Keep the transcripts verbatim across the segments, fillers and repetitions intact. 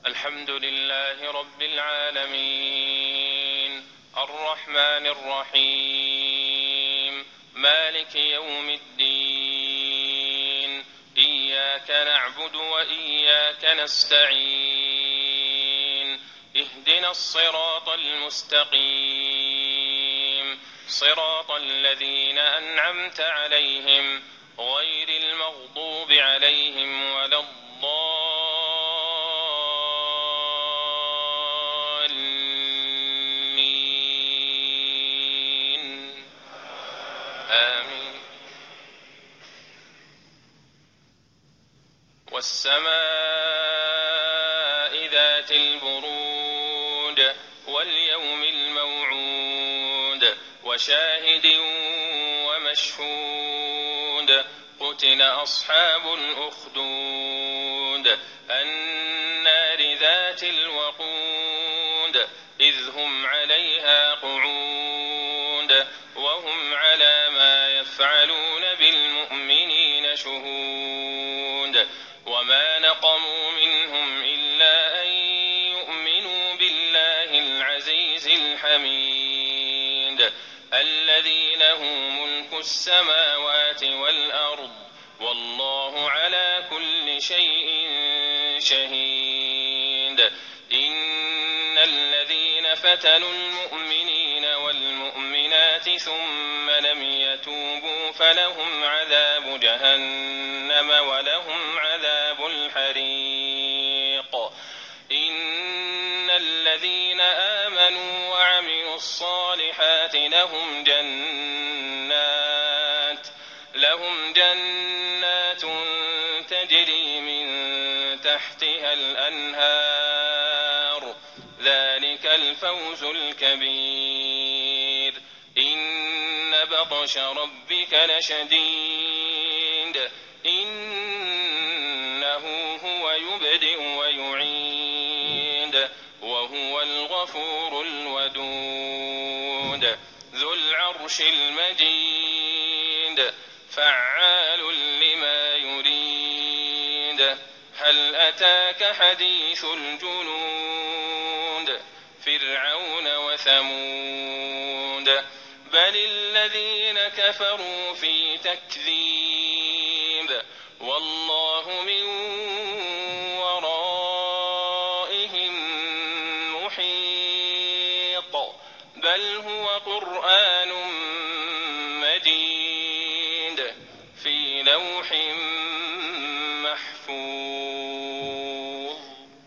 الحمد لله رب العالمين الرحمن الرحيم مالك يوم الدين إياك نعبد وإياك نستعين اهدنا الصراط المستقيم صراط الذين أنعمت عليهم غير المغضوب عليهم ولا الضالين آمين. والسماء ذات البرود واليوم الموعود وشاهد ومشهود قتل أصحاب الأخدود النار ذات الوقود إذ هم عليها قعود وهم على ما يفعلون بالمؤمنين شهود وما نقموا منهم إلا أن يؤمنوا بالله العزيز الحميد الذي له ملك السماوات والأرض والله على كل شيء شهيد. إن الذين فتنوا المؤمنين والمؤمنات ثم لم يتوبوا فلهم عذاب جهنم ولهم عذاب الحريق. إن الذين آمنوا وعملوا الصالحات لهم جنات لهم جنات تجري من تحتها الأنهار ذلك الفوز الكبير. إن بطش ربك لشديد إنه هو يبدئ ويعيد وهو الغفور الودود ذو العرش المجيد فعال لما يريد. هل أتاك حديث الجنود فرعون وثمود بل الذين كفروا في تكذيب والله من ورائهم محيط بل هو قرآن مجيد في لوح محفوظ.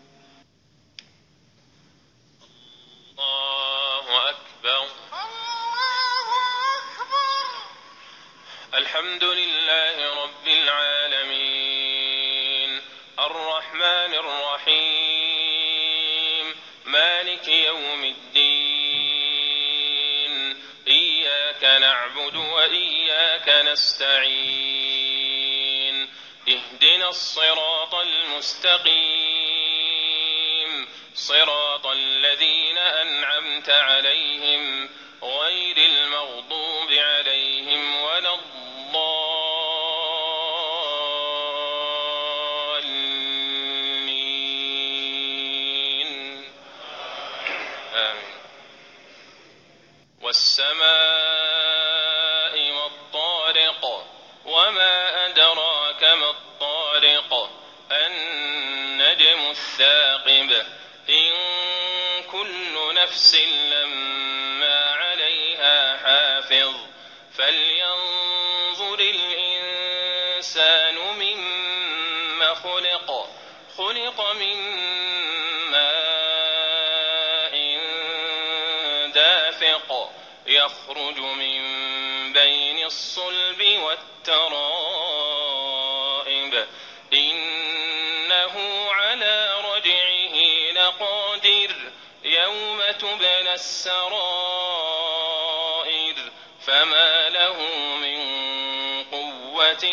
الله أكبر الله أكبر. الحمد لله رب العالمين الرحمن الرحيم مالك يوم الدين إياك نعبد وإياك نستعين اهدنا الصراط المستقيم صراط الذين أنعمت عليهم غير المغضوب عليهم ولا الضالين آمين. والسماء والطارق وما أدراك ما الطارق النجم الثاقب إن كل نفس لما عليها حافظ فلينظر الإنسان مما خلق خلق من ماء دافق يخرج من بين الصلب والترائب إنه على رجعه لقادر يوم تبلى السرائر فما له من قوة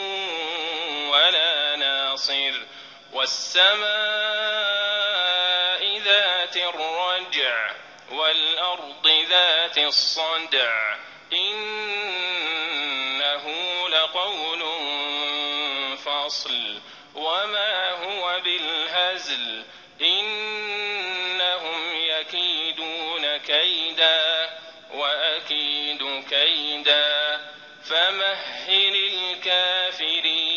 ولا ناصر. والسماء ذات الرجع والأرض ذات الصدع إنه لقول فصل وما هو بالهزل إنهم يكيدون كيدا وأكيد كيدا فمهل الكافرين